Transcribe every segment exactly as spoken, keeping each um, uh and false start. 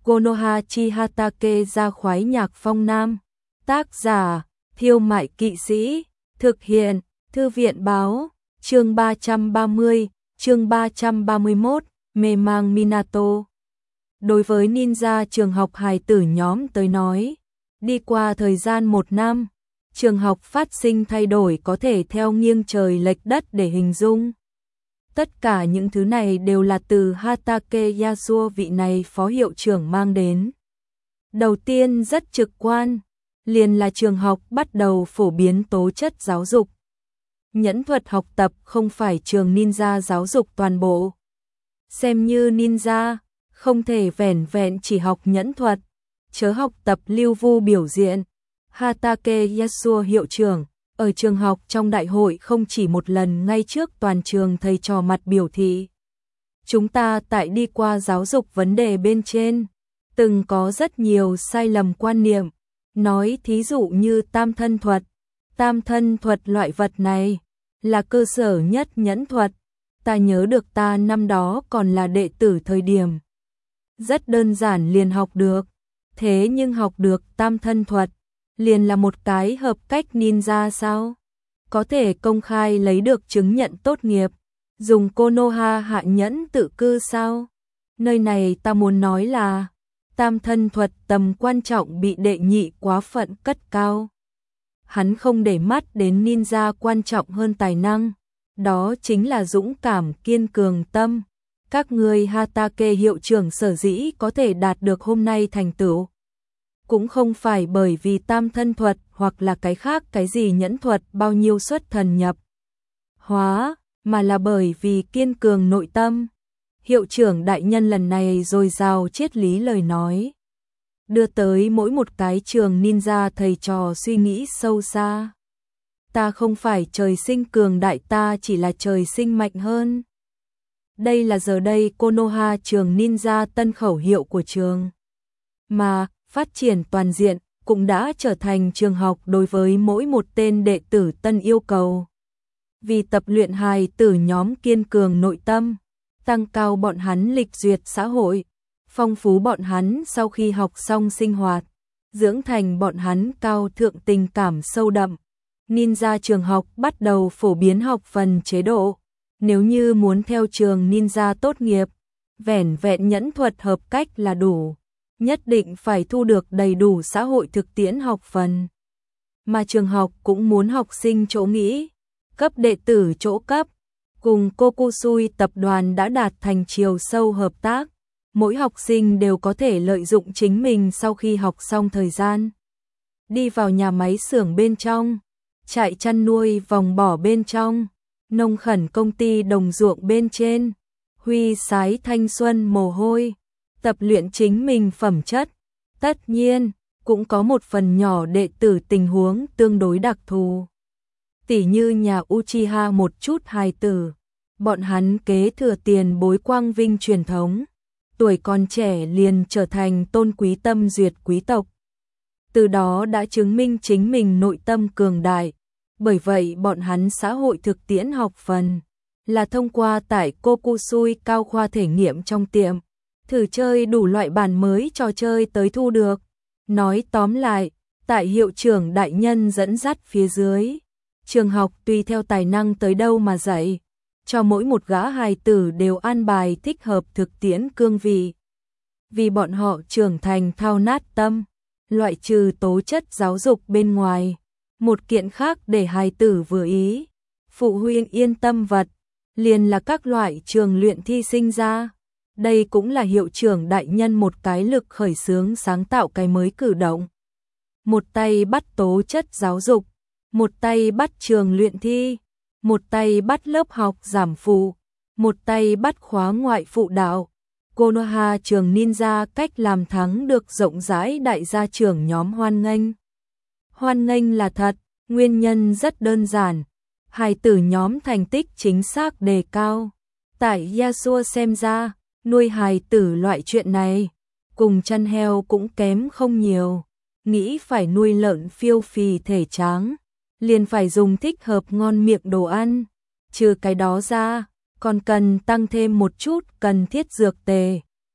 Konoha chi Hatake ra khoái nhạc phong nam. Tác giả, Thiêu Mại Kỵ Sĩ. Thực hiện, Thư viện báo. Chương ba trăm ba mươi, chương ba trăm ba mươi mốt, mê mang Minato. Đối với ninja trường học hài tử nhóm tới nói, đi qua thời gian một năm, trường học phát sinh thay đổi có thể theo nghiêng trời lệch đất để hình dung. Tất cả những thứ này đều là từ Hatake Yasuo vị này phó hiệu trưởng mang đến. Đầu tiên rất trực quan, liền là trường học bắt đầu phổ biến tố chất giáo dục. Nhẫn thuật học tập không phải trường ninja giáo dục toàn bộ. Xem như ninja, không thể vẻn vẹn chỉ học nhẫn thuật, chớ học tập lưu vu biểu diễn. Hatake Yasuo hiệu trưởng, ở trường học trong đại hội không chỉ một lần ngay trước toàn trường thầy trò mặt biểu thị. Chúng ta tại đi qua giáo dục vấn đề bên trên, từng có rất nhiều sai lầm quan niệm, nói thí dụ như tam thân thuật. Tam thân thuật loại vật này là cơ sở nhất nhẫn thuật. Ta nhớ được ta năm đó còn là đệ tử thời điểm. Rất đơn giản liền học được. Thế nhưng học được tam thân thuật, liền là một cái hợp cách ninja sao? Có thể công khai lấy được chứng nhận tốt nghiệp, dùng Konoha hạ nhẫn tự cư sao? Nơi này ta muốn nói là, tam thân thuật tầm quan trọng bị đệ nhị quá phận cất cao. Hắn không để mắt đến ninja quan trọng hơn tài năng, đó chính là dũng cảm kiên cường tâm. Các người Hatake hiệu trưởng sở dĩ có thể đạt được hôm nay thành tựu, cũng không phải bởi vì tam thân thuật hoặc là cái khác cái gì nhẫn thuật bao nhiêu xuất thần nhập hóa, mà là bởi vì kiên cường nội tâm. Hiệu trưởng đại nhân lần này dồi dào triết lý lời nói, đưa tới mỗi một cái trường ninja thầy trò suy nghĩ sâu xa. Ta không phải trời sinh cường đại, ta chỉ là trời sinh mạnh hơn. Đây là giờ đây Konoha trường ninja tân khẩu hiệu của trường. Mà, phát triển toàn diện, cũng đã trở thành trường học đối với mỗi một tên đệ tử tân yêu cầu. Vì tập luyện hài tử nhóm kiên cường nội tâm, tăng cao bọn hắn lịch duyệt xã hội, phong phú bọn hắn sau khi học xong sinh hoạt, dưỡng thành bọn hắn cao thượng tình cảm sâu đậm. Ninja trường học bắt đầu phổ biến học phần chế độ. Nếu như muốn theo trường ninja tốt nghiệp, vẻn vẹn nhẫn thuật hợp cách là đủ, nhất định phải thu được đầy đủ xã hội thực tiễn học phần. Mà trường học cũng muốn học sinh chỗ nghĩ, cấp đệ tử chỗ cấp, cùng Kokusui tập đoàn đã đạt thành chiều sâu hợp tác. Mỗi học sinh đều có thể lợi dụng chính mình sau khi học xong thời gian. Đi vào nhà máy xưởng bên trong, trại chăn nuôi vòng bỏ bên trong, nông khẩn công ty đồng ruộng bên trên, huy sái thanh xuân mồ hôi, tập luyện chính mình phẩm chất. Tất nhiên, cũng có một phần nhỏ đệ tử tình huống tương đối đặc thù. Tỉ như nhà Uchiha một chút hài tử, bọn hắn kế thừa tiền bối quang vinh truyền thống, tuổi còn trẻ liền trở thành tôn quý tâm duyệt quý tộc. Từ đó đã chứng minh chính mình nội tâm cường đại. Bởi vậy bọn hắn xã hội thực tiễn học phần là thông qua tại Kokusui cao khoa thể nghiệm trong tiệm, thử chơi đủ loại bản mới trò chơi tới thu được. Nói tóm lại, tại hiệu trưởng đại nhân dẫn dắt phía dưới, trường học tùy theo tài năng tới đâu mà dạy, cho mỗi một gã hài tử đều an bài thích hợp thực tiễn cương vị. Vì bọn họ trưởng thành thao nát tâm, loại trừ tố chất giáo dục bên ngoài. Một kiện khác để hài tử vừa ý, phụ huynh yên tâm vật, liền là các loại trường luyện thi sinh ra. Đây cũng là hiệu trưởng đại nhân một cái lực khởi xướng sáng tạo cái mới cử động. Một tay bắt tố chất giáo dục, một tay bắt trường luyện thi, một tay bắt lớp học giảm phụ, một tay bắt khóa ngoại phụ đạo. Konoha trường ninja cách làm thắng được rộng rãi đại gia trưởng nhóm hoan nghênh. Hoan nghênh là thật, nguyên nhân rất đơn giản. Hài tử nhóm thành tích chính xác đề cao. Tại Yasuo xem ra, nuôi hài tử loại chuyện này, cùng chăn heo cũng kém không nhiều. Nghĩ phải nuôi lợn phiêu phì thể tráng, liền phải dùng thích hợp ngon miệng đồ ăn. Trừ cái đó ra, còn cần tăng thêm một chút cần thiết dược tề.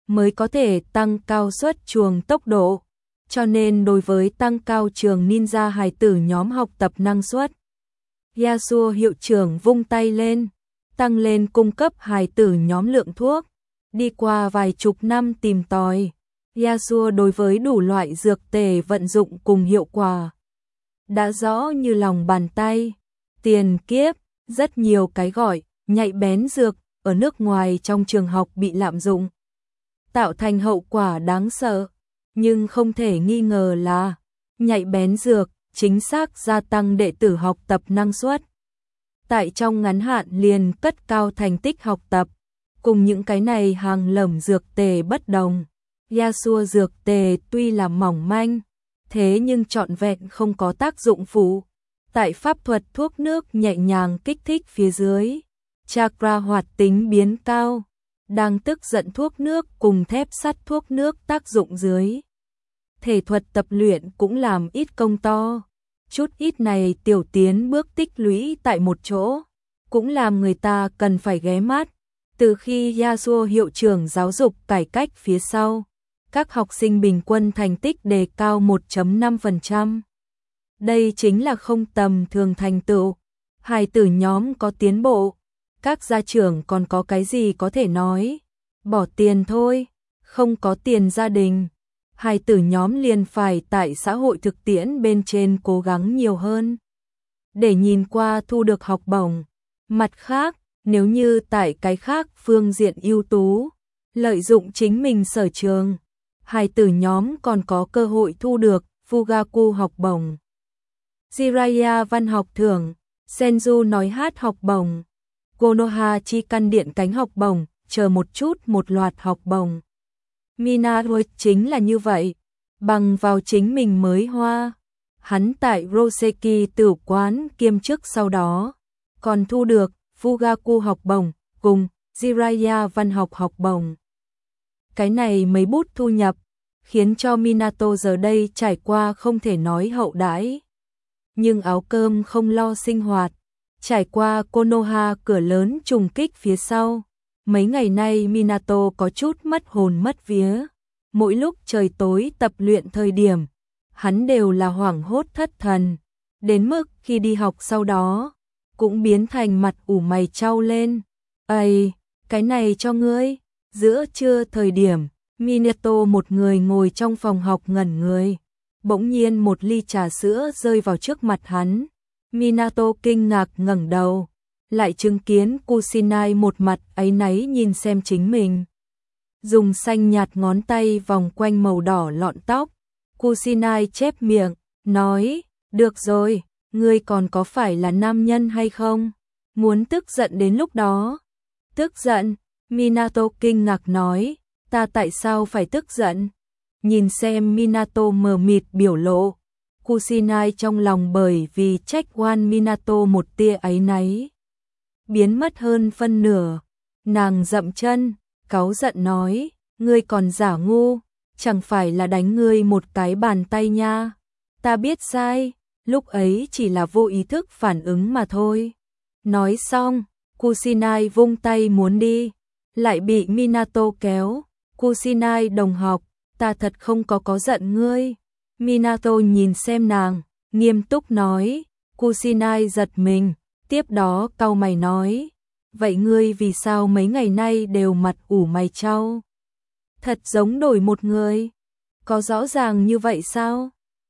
mới có thể tăng cao suất chuồng tốc độ. Cho nên đối với tăng cao trường ninja hài tử nhóm học tập năng suất, Yasuo hiệu trưởng vung tay lên, tăng lên cung cấp hài tử nhóm lượng thuốc. Đi qua vài chục năm tìm tòi, Yasuo đối với đủ loại dược tề vận dụng cùng hiệu quả đã rõ như lòng bàn tay. Tiền kiếp, rất nhiều cái gọi nhạy bén dược ở nước ngoài trong trường học bị lạm dụng, tạo thành hậu quả đáng sợ. Nhưng không thể nghi ngờ là nhạy bén dược chính xác gia tăng đệ tử học tập năng suất. Tại trong ngắn hạn liền cất cao thành tích học tập. Cùng những cái này hàng lởm dược tề bất đồng, Yasuo dược tề tuy là mỏng manh, thế nhưng trọn vẹn không có tác dụng phụ. Tại pháp thuật thuốc nước nhẹ nhàng kích thích phía dưới, chakra hoạt tính biến cao, đang tức giận thuốc nước cùng thép sắt thuốc nước tác dụng dưới. Thể thuật tập luyện cũng làm ít công to, chút ít này tiểu tiến bước tích lũy tại một chỗ, cũng làm người ta cần phải ghé mắt. Từ khi Yasuo hiệu trưởng giáo dục cải cách phía sau, các học sinh bình quân thành tích đề cao một phẩy năm phần trăm. Đây chính là không tầm thường thành tựu. Hài tử nhóm có tiến bộ, các gia trưởng còn có cái gì có thể nói, bỏ tiền thôi, không có tiền gia đình. Hài tử nhóm liền phải tại xã hội thực tiễn bên trên cố gắng nhiều hơn, để nhìn qua thu được học bổng. Mặt khác, nếu như tại cái khác phương diện ưu tú, lợi dụng chính mình sở trường, hài tử nhóm còn có cơ hội thu được Fugaku học bổng, Jiraiya văn học thưởng, Senju nói hát học bổng, Konoha chi căn điện cánh học bổng, chờ một chút một loạt học bổng. Minato chính là như vậy, bằng vào chính mình mới hoa. Hắn tại Roseki tử quán kiêm chức sau đó, còn thu được Fugaku học bổng cùng Jiraiya văn học học bổng. Cái này mấy bút thu nhập, khiến cho Minato giờ đây trải qua không thể nói hậu đãi. Nhưng áo cơm không lo sinh hoạt, trải qua Konoha cửa lớn trùng kích phía sau. Mấy ngày nay Minato có chút mất hồn mất vía. Mỗi lúc trời tối tập luyện thời điểm, hắn đều là hoảng hốt thất thần. Đến mức khi đi học sau đó, cũng biến thành mặt ủ mày chau lên. Ây, cái này cho ngươi. Giữa trưa thời điểm, Minato một người ngồi trong phòng học ngẩn người. Bỗng nhiên một ly trà sữa rơi vào trước mặt hắn. Minato kinh ngạc ngẩng đầu, lại chứng kiến Kusinai một mặt áy náy nhìn xem chính mình. Dùng xanh nhạt ngón tay vòng quanh màu đỏ lọn tóc. Kusinai chép miệng, nói, được rồi, ngươi còn có phải là nam nhân hay không? Muốn tức giận đến lúc đó. Tức giận, Minato kinh ngạc nói, ta tại sao phải tức giận? Nhìn xem Minato mờ mịt biểu lộ, Kusinai trong lòng bởi vì trách oan Minato một tia áy náy biến mất hơn phân nửa. Nàng dậm chân, cáu giận nói, ngươi còn giả ngu, chẳng phải là đánh ngươi một cái bàn tay nha. Ta biết sai, lúc ấy chỉ là vô ý thức phản ứng mà thôi. Nói xong, Kusinai vung tay muốn đi, lại bị Minato kéo. Kusinai đồng học, ta thật không có có giận ngươi. Minato nhìn xem nàng, nghiêm túc nói. Kusinai giật mình, tiếp đó cau mày nói, vậy ngươi vì sao mấy ngày nay đều mặt ủ mày chau? Thật giống đổi một người. Có rõ ràng như vậy sao?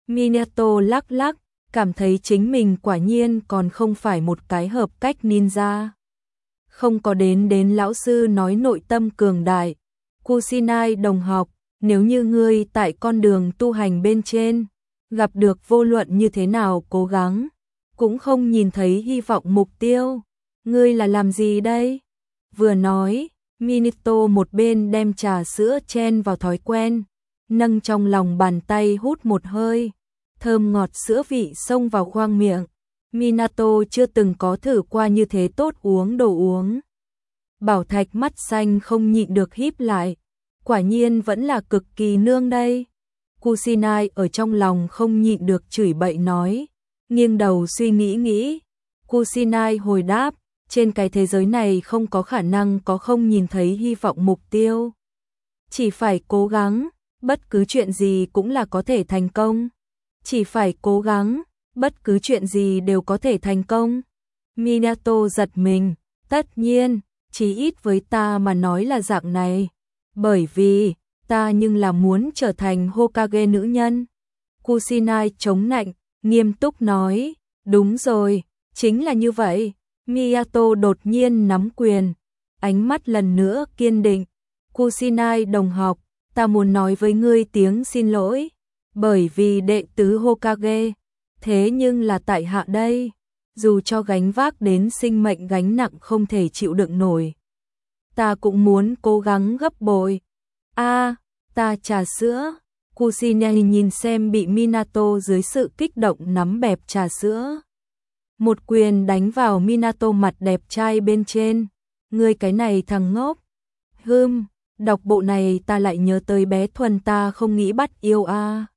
Minato lắc lắc, cảm thấy chính mình quả nhiên còn không phải một cái hợp cách ninja. Không có đến đến lão sư nói nội tâm cường đại. Kusinai đồng học, nếu như ngươi tại con đường tu hành bên trên, gặp được vô luận như thế nào cố gắng, cũng không nhìn thấy hy vọng mục tiêu, ngươi là làm gì đây? Vừa nói, Minato một bên đem trà sữa chen vào thói quen, nâng trong lòng bàn tay hút một hơi, thơm ngọt sữa vị xông vào khoang miệng. Minato chưa từng có thử qua như thế tốt uống đồ uống. Bảo Thạch mắt xanh không nhịn được híp lại, quả nhiên vẫn là cực kỳ nương đây. Kusinai ở trong lòng không nhịn được chửi bậy nói, nghiêng đầu suy nghĩ nghĩ. Kusinai hồi đáp, trên cái thế giới này không có khả năng có không nhìn thấy hy vọng mục tiêu. Chỉ phải cố gắng, bất cứ chuyện gì cũng là có thể thành công. Chỉ phải cố gắng, bất cứ chuyện gì đều có thể thành công. Minato giật mình, tất nhiên, chí ít với ta mà nói là dạng này. Bởi vì, ta nhưng là muốn trở thành Hokage nữ nhân. Kusinai chống nạnh, nghiêm túc nói, đúng rồi, chính là như vậy. Minato đột nhiên nắm quyền, ánh mắt lần nữa kiên định. Kusinai đồng học, ta muốn nói với ngươi tiếng xin lỗi, bởi vì đệ tứ Hokage, thế nhưng là tại hạ đây, dù cho gánh vác đến sinh mệnh gánh nặng không thể chịu đựng nổi. Ta cũng muốn cố gắng gấp bội. A, ta trà sữa. Kusinai nhìn xem bị Minato dưới sự kích động nắm bẹp trà sữa. Một quyền đánh vào Minato mặt đẹp trai bên trên. Ngươi cái này thằng ngốc. Hừm, đọc bộ này ta lại nhớ tới bé Thuần ta không nghĩ bắt yêu a.